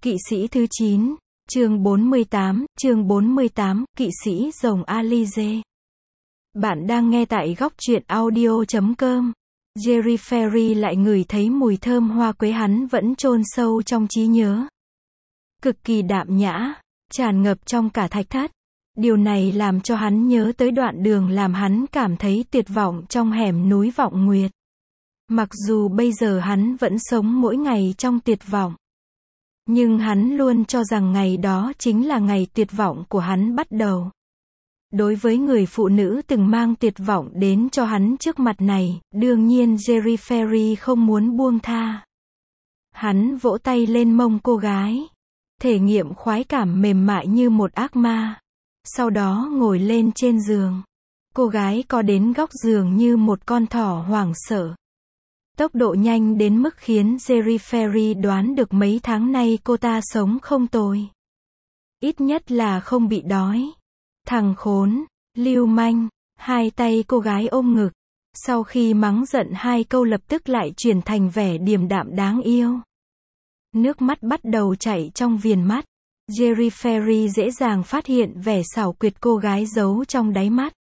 Kỵ sĩ thứ 9, chương 48, Kỵ sĩ rồng Alize. Bạn đang nghe tại góc truyện audio.com. Jerry Ferry lại ngửi thấy mùi thơm hoa quế hắn vẫn chôn sâu trong trí nhớ. Cực kỳ đạm nhã, tràn ngập trong cả thạch thất. Điều này làm cho hắn nhớ tới đoạn đường làm hắn cảm thấy tuyệt vọng trong hẻm núi Vọng Nguyệt. Mặc dù bây giờ hắn vẫn sống mỗi ngày trong tuyệt vọng, nhưng hắn luôn cho rằng ngày đó chính là ngày tuyệt vọng của hắn bắt đầu. Đối với người phụ nữ từng mang tuyệt vọng đến cho hắn trước mặt này, đương nhiên Jerry Ferry không muốn buông tha. Hắn vỗ tay lên mông cô gái, thể nghiệm khoái cảm mềm mại như một ác ma. Sau đó ngồi lên trên giường. Cô gái có đến góc giường như một con thỏ hoảng sợ. Tốc độ nhanh đến mức khiến Jerry Ferry đoán được mấy tháng nay cô ta sống không tồi. Ít nhất là không bị đói. Thằng khốn, lưu manh, hai tay cô gái ôm ngực. Sau khi mắng giận hai câu lập tức lại chuyển thành vẻ điềm đạm đáng yêu. Nước mắt bắt đầu chảy trong viền mắt. Jerry Ferry dễ dàng phát hiện vẻ xảo quyệt cô gái giấu trong đáy mắt.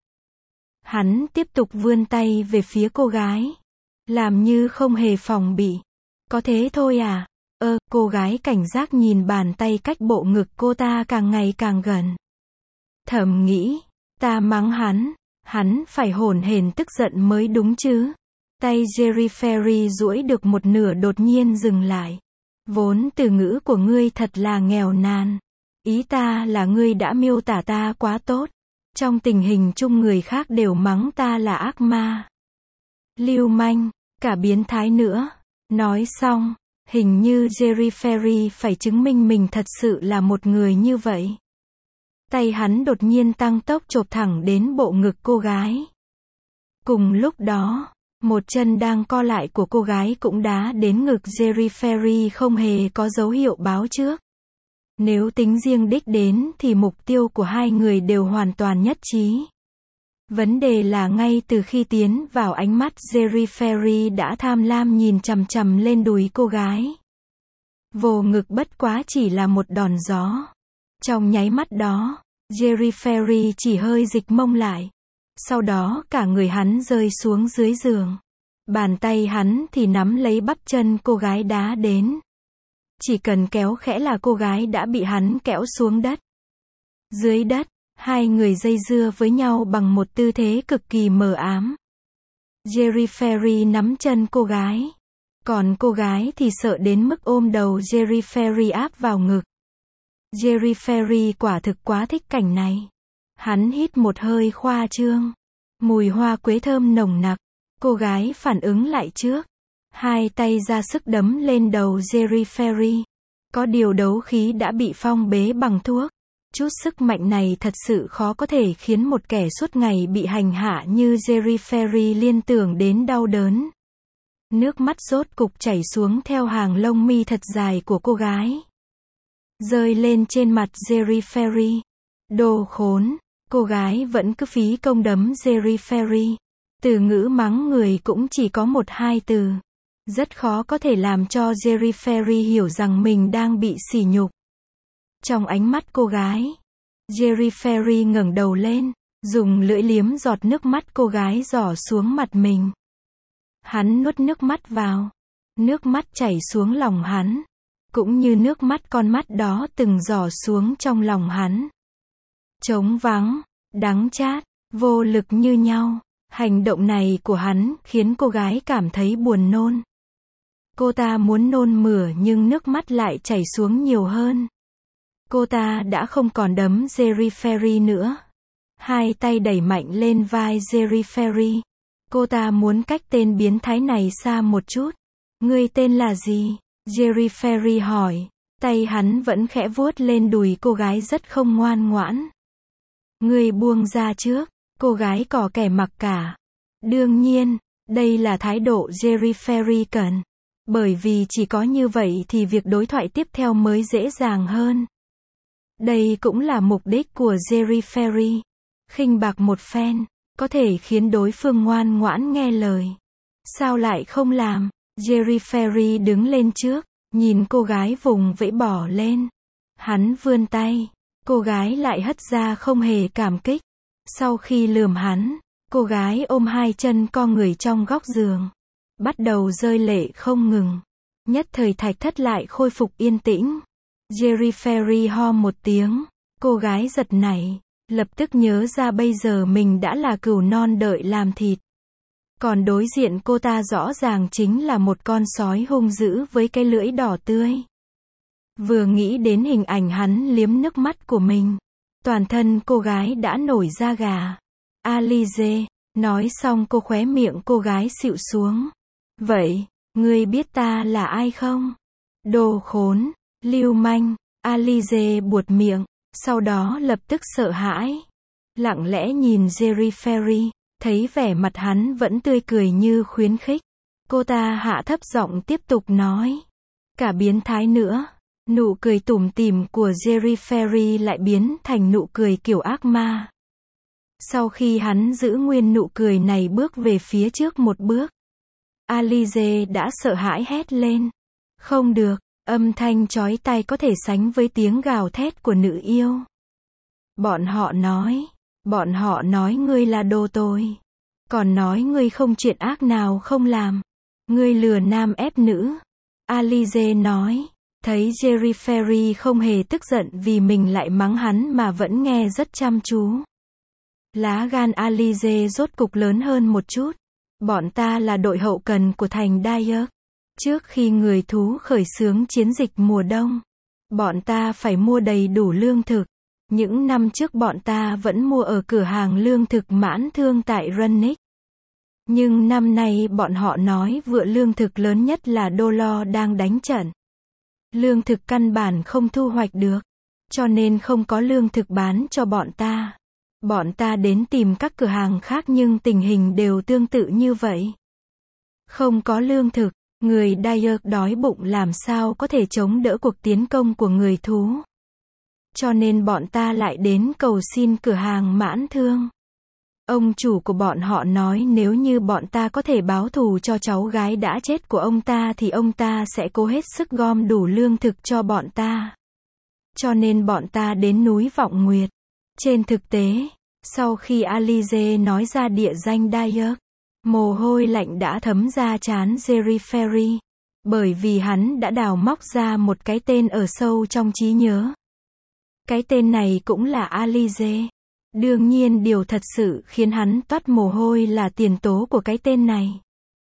Hắn tiếp tục vươn tay về phía cô gái. Làm như không hề phòng bị. Có thế thôi à? Cô gái cảnh giác nhìn bàn tay cách bộ ngực cô ta càng ngày càng gần. Thầm nghĩ, ta mắng hắn phải hổn hển tức giận mới đúng chứ. Tay Jerry Ferry duỗi được một nửa đột nhiên dừng lại. Vốn từ ngữ của ngươi thật là nghèo nàn. Ý ta là ngươi đã miêu tả ta quá tốt. Trong tình hình chung người khác đều mắng ta là ác ma, lưu manh, cả biến thái nữa. Nói xong, hình như Jerry Ferry phải chứng minh mình thật sự là một người như vậy. Tay hắn đột nhiên tăng tốc chộp thẳng đến bộ ngực cô gái. Cùng lúc đó, một chân đang co lại của cô gái cũng đá đến ngực Jerry Ferry không hề có dấu hiệu báo trước. Nếu tính riêng đích đến thì mục tiêu của hai người đều hoàn toàn nhất trí. Vấn đề là ngay từ khi tiến vào ánh mắt Jerry Ferry đã tham lam nhìn chằm chằm lên đùi cô gái. Vồ ngực bất quá chỉ là một đòn gió. Trong nháy mắt đó, Jerry Ferry chỉ hơi dịch mông lại. Sau đó cả người hắn rơi xuống dưới giường. Bàn tay hắn thì nắm lấy bắp chân cô gái đá đến. Chỉ cần kéo khẽ là cô gái đã bị hắn kéo xuống đất. Dưới đất, hai người dây dưa với nhau bằng một tư thế cực kỳ mờ ám. Jerry Ferry nắm chân cô gái. Còn cô gái thì sợ đến mức ôm đầu Jerry Ferry áp vào ngực. Jerry Ferry quả thực quá thích cảnh này. Hắn hít một hơi khoa trương. Mùi hoa quế thơm nồng nặc. Cô gái phản ứng lại trước. Hai tay ra sức đấm lên đầu Jerry Ferry. Có điều đấu khí đã bị phong bế bằng thuốc. Chút sức mạnh này thật sự khó có thể khiến một kẻ suốt ngày bị hành hạ như Jerry Ferry liên tưởng đến đau đớn. Nước mắt rốt cục chảy xuống theo hàng lông mi thật dài của cô gái. Rơi lên trên mặt Jerry Ferry. Đồ khốn, cô gái vẫn cứ phí công đấm Jerry Ferry. Từ ngữ mắng người cũng chỉ có 1-2 từ. Rất khó có thể làm cho Jerry Ferry hiểu rằng mình đang bị sỉ nhục. Trong ánh mắt cô gái, Jerry Ferry ngẩng đầu lên, dùng lưỡi liếm giọt nước mắt cô gái rỏ xuống mặt mình. Hắn nuốt nước mắt vào. Nước mắt chảy xuống lòng hắn, cũng như nước mắt con mắt đó từng rỏ xuống trong lòng hắn. Trống vắng, đắng chát, vô lực như nhau. Hành động này của hắn khiến cô gái cảm thấy buồn nôn. Cô ta muốn nôn mửa nhưng nước mắt lại chảy xuống nhiều hơn. Cô ta đã không còn đấm Jerry Ferry nữa. Hai tay đẩy mạnh lên vai Jerry Ferry. Cô ta muốn cách tên biến thái này xa một chút. Ngươi tên là gì? Jerry Ferry hỏi. Tay hắn vẫn khẽ vuốt lên đùi cô gái rất không ngoan ngoãn. Ngươi buông ra trước. Cô gái cò kẻ mặc cả. Đương nhiên, đây là thái độ Jerry Ferry cần. Bởi vì chỉ có như vậy thì việc đối thoại tiếp theo mới dễ dàng hơn. Đây cũng là mục đích của Jerry Ferry. Khinh bạc một phen, có thể khiến đối phương ngoan ngoãn nghe lời. Sao lại không làm? Jerry Ferry đứng lên trước, Nhìn cô gái vùng vẫy bỏ lên. Hắn vươn tay. Cô gái lại hất ra không hề cảm kích. Sau khi lườm hắn, cô gái ôm hai chân co người trong góc giường. Bắt đầu rơi lệ không ngừng. Nhất thời thạch thất lại khôi phục yên tĩnh. Jerry Ferry ho một tiếng. Cô gái giật nảy. Lập tức nhớ ra bây giờ mình đã là cừu non đợi làm thịt. Còn đối diện cô ta rõ ràng chính là một con sói hung dữ với cái lưỡi đỏ tươi. Vừa nghĩ đến hình ảnh hắn liếm nước mắt của mình, toàn thân cô gái đã nổi da gà. Alize, nói xong cô khóe miệng cô gái xịu xuống. Vậy, ngươi biết ta là ai không? Đồ khốn, lưu manh, Alize buột miệng, sau đó lập tức sợ hãi. Lặng lẽ nhìn Jerry Ferry, thấy vẻ mặt hắn vẫn tươi cười như khuyến khích. Cô ta hạ thấp giọng tiếp tục nói. Cả biến thái nữa. Nụ cười tủm tỉm của Jerry Ferry lại biến thành nụ cười kiểu ác ma. Sau khi hắn giữ nguyên nụ cười này bước về phía trước một bước, Alize đã sợ hãi hét lên. Không được, âm thanh chói tai có thể sánh với tiếng gào thét của nữ yêu. Bọn họ nói ngươi là đồ tồi. Còn nói ngươi không chuyện ác nào không làm. Ngươi lừa nam ép nữ. Alize nói. Thấy Jerry Ferry không hề tức giận vì mình lại mắng hắn mà vẫn nghe rất chăm chú. Lá gan Alize rốt cục lớn hơn một chút. Bọn ta là đội hậu cần của thành Dayok. Trước khi người thú khởi xướng chiến dịch mùa đông, bọn ta phải mua đầy đủ lương thực. Những năm trước bọn ta vẫn mua ở cửa hàng lương thực mãn thương tại Runnick. Nhưng năm nay bọn họ nói vựa lương thực lớn nhất là Dolo đang đánh trận. Lương thực căn bản không thu hoạch được, cho nên không có lương thực bán cho bọn ta. Bọn ta đến tìm các cửa hàng khác nhưng tình hình đều tương tự như vậy. Không có lương thực, người Dayok đói bụng làm sao có thể chống đỡ cuộc tiến công của người thú. Cho nên bọn ta lại đến cầu xin cửa hàng mãn thương. Ông chủ của bọn họ nói nếu như bọn ta có thể báo thù cho cháu gái đã chết của ông ta thì ông ta sẽ cố hết sức gom đủ lương thực cho bọn ta. Cho nên bọn ta đến núi Vọng Nguyệt. Trên thực tế, sau khi Alize nói ra địa danh Dayok, mồ hôi lạnh đã thấm ra trán Jerry Ferry. Bởi vì hắn đã đào móc ra một cái tên ở sâu trong trí nhớ. Cái tên này cũng là Alize. Đương nhiên điều thật sự khiến hắn toát mồ hôi là tiền tố của cái tên này.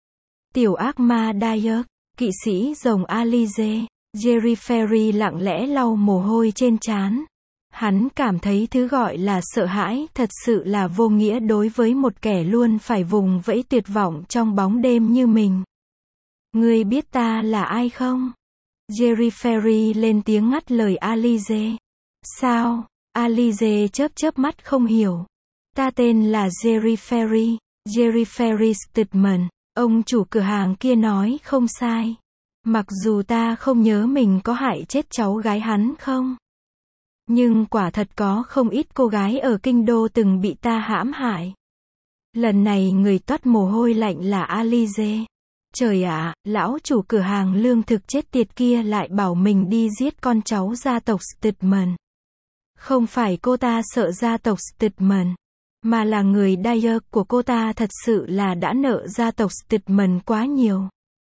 Tiểu ác ma Dayok, kỵ sĩ rồng Alize. Jerry Ferry lặng lẽ lau mồ hôi trên trán. Hắn cảm thấy thứ gọi là sợ hãi thật sự là vô nghĩa đối với một kẻ luôn phải vùng vẫy tuyệt vọng trong bóng đêm như mình. Ngươi biết ta là ai không? Jerry Ferry lên tiếng ngắt lời Alize. Sao? Alize chớp mắt không hiểu. Ta tên là Jerry Ferry. Jerry Ferry Stedman. Ông chủ cửa hàng kia nói không sai. Mặc dù ta không nhớ mình có hại chết cháu gái hắn không. Nhưng quả thật có không ít cô gái ở kinh đô từng bị ta hãm hại. Lần này người toát mồ hôi lạnh là Alize. Trời ạ, lão chủ cửa hàng lương thực chết tiệt kia lại bảo mình đi giết con cháu gia tộc Stedman. Không phải cô ta sợ gia tộc Stedman, mà là người Dayok của cô ta thật sự là đã nợ gia tộc Stedman quá nhiều.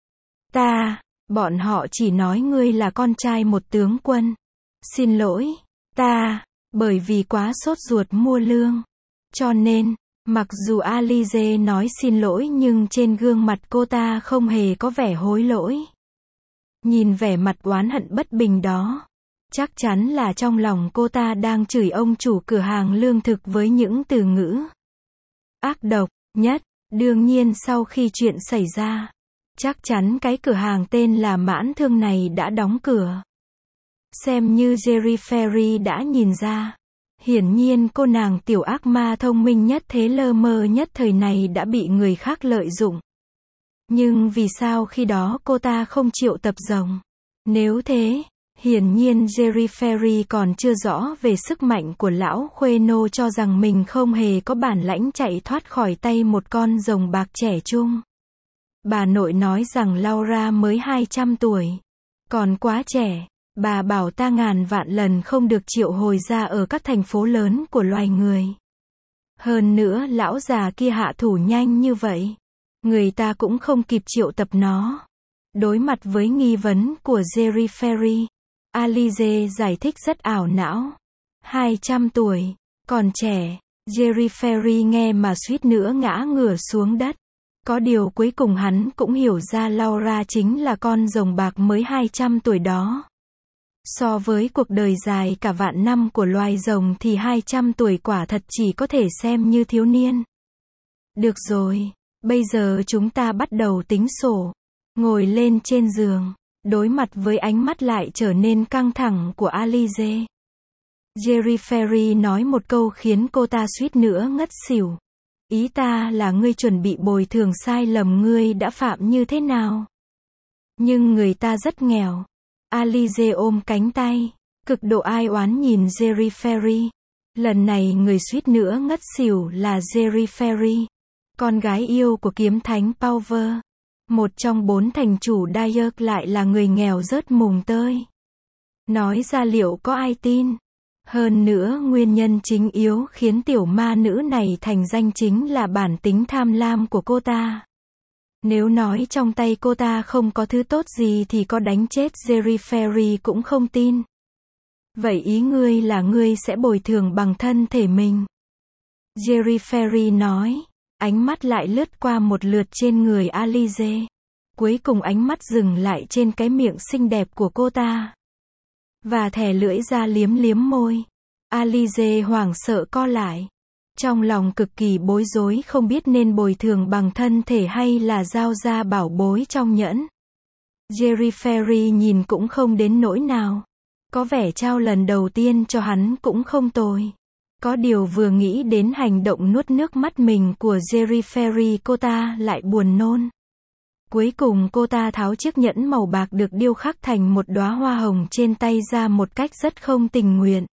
Bọn họ chỉ nói ngươi là con trai một tướng quân. Xin lỗi, bởi vì quá sốt ruột mua lương. Cho nên, mặc dù Alize nói xin lỗi nhưng trên gương mặt cô ta không hề có vẻ hối lỗi. Nhìn vẻ mặt oán hận bất bình đó, chắc chắn là trong lòng cô ta đang chửi ông chủ cửa hàng lương thực với những từ ngữ ác độc nhất. Đương nhiên sau khi chuyện xảy ra, chắc chắn cái cửa hàng tên là Mãn Thương này đã đóng cửa. Xem như Jerry Ferry đã nhìn ra. Hiển nhiên cô nàng tiểu ác ma thông minh nhất thế lơ mơ nhất thời này đã bị người khác lợi dụng. Nhưng vì sao khi đó cô ta không triệu tập rồng? Nếu thế, hiển nhiên Jerry Ferry còn chưa rõ về sức mạnh của lão khuê nô cho rằng mình không hề có bản lãnh chạy thoát khỏi tay một con rồng bạc trẻ trung. Bà nội nói rằng Laura mới 200 tuổi. Còn quá trẻ, bà bảo ta ngàn vạn lần không được triệu hồi ra ở các thành phố lớn của loài người. Hơn nữa lão già kia hạ thủ nhanh như vậy, người ta cũng không kịp triệu tập nó. Đối mặt với nghi vấn của Jerry Ferry, Alize giải thích rất ảo não. 200 tuổi, còn trẻ. Jerry Ferry nghe mà suýt nữa ngã ngửa xuống đất. Có điều cuối cùng hắn cũng hiểu ra Laura chính là con rồng bạc mới 200 tuổi đó. So với cuộc đời dài cả vạn năm của loài rồng thì 200 tuổi quả thật chỉ có thể xem như thiếu niên. Được rồi, bây giờ chúng ta bắt đầu tính sổ. Ngồi lên trên giường, đối mặt với ánh mắt lại trở nên căng thẳng của Alize. Jerry Ferry nói một câu khiến cô ta suýt nữa ngất xỉu. Ý ta là ngươi chuẩn bị bồi thường sai lầm ngươi đã phạm như thế nào? Nhưng người ta rất nghèo. Alize ôm cánh tay, cực độ ai oán nhìn Jerry Ferry. Lần này người suýt nữa ngất xỉu là Jerry Ferry, con gái yêu của kiếm thánh Power. Một trong 4 thành chủ Dayak lại là người nghèo rớt mùng tơi. Nói ra liệu có ai tin? Hơn nữa nguyên nhân chính yếu khiến tiểu ma nữ này thành danh chính là bản tính tham lam của cô ta. Nếu nói trong tay cô ta không có thứ tốt gì thì có đánh chết Jerry Ferry cũng không tin. Vậy ý ngươi là ngươi sẽ bồi thường bằng thân thể mình? Jerry Ferry nói, ánh mắt lại lướt qua một lượt trên người Alize. Cuối cùng ánh mắt dừng lại trên cái miệng xinh đẹp của cô ta. Và thè lưỡi ra liếm liếm môi. Alize hoảng sợ co lại. Trong lòng cực kỳ bối rối không biết nên bồi thường bằng thân thể hay là giao ra bảo bối trong nhẫn. Jerry Ferry nhìn cũng không đến nỗi nào. Có vẻ trao lần đầu tiên cho hắn cũng không tồi. Có điều vừa nghĩ đến hành động nuốt nước mắt mình của Jerry Ferry cô ta lại buồn nôn. Cuối cùng cô ta tháo chiếc nhẫn màu bạc được điêu khắc thành một đóa hoa hồng trên tay ra một cách rất không tình nguyện.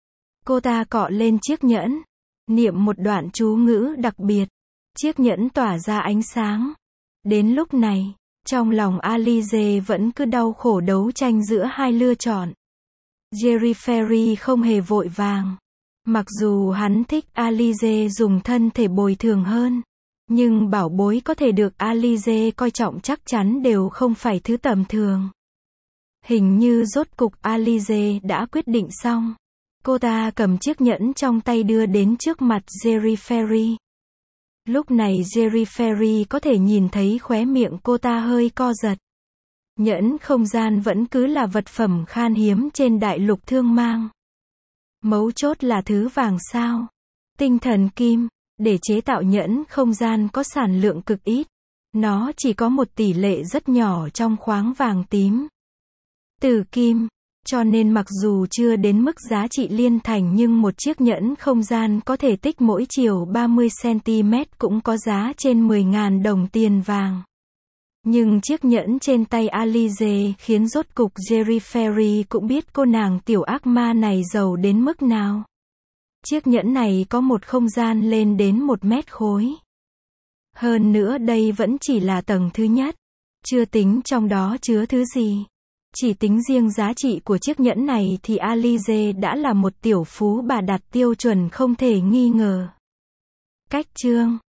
Cô ta cọ lên chiếc nhẫn, niệm một đoạn chú ngữ đặc biệt. Chiếc nhẫn tỏa ra ánh sáng. Đến lúc này, trong lòng Alize vẫn cứ đau khổ đấu tranh giữa hai lựa chọn. Jerry Ferry không hề vội vàng. Mặc dù hắn thích Alize dùng thân thể bồi thường hơn, nhưng bảo bối có thể được Alize coi trọng chắc chắn đều không phải thứ tầm thường. Hình như rốt cục Alize đã quyết định xong. Cô ta cầm chiếc nhẫn trong tay đưa đến trước mặt Jerry Ferry. Lúc này Jerry Ferry có thể nhìn thấy khóe miệng cô ta hơi co giật. Nhẫn không gian vẫn cứ là vật phẩm khan hiếm trên đại lục thương mang. Mấu chốt là thứ vàng sao? Tinh thần kim, để chế tạo nhẫn không gian có sản lượng cực ít. Nó chỉ có một tỷ lệ rất nhỏ trong khoáng vàng tím. Từ kim, cho nên mặc dù chưa đến mức giá trị liên thành nhưng một chiếc nhẫn không gian có thể tích mỗi chiều 30cm cũng có giá trên 10.000 đồng tiền vàng. Nhưng chiếc nhẫn trên tay Alize khiến rốt cục Jerry Ferry cũng biết cô nàng tiểu ác ma này giàu đến mức nào. Chiếc nhẫn này có một không gian lên đến 1 mét khối. Hơn nữa đây vẫn chỉ là tầng thứ nhất. Chưa tính trong đó chứa thứ gì. Chỉ tính riêng giá trị của chiếc nhẫn này thì Alize đã là một tiểu phú bà đạt tiêu chuẩn không thể nghi ngờ. Cách chương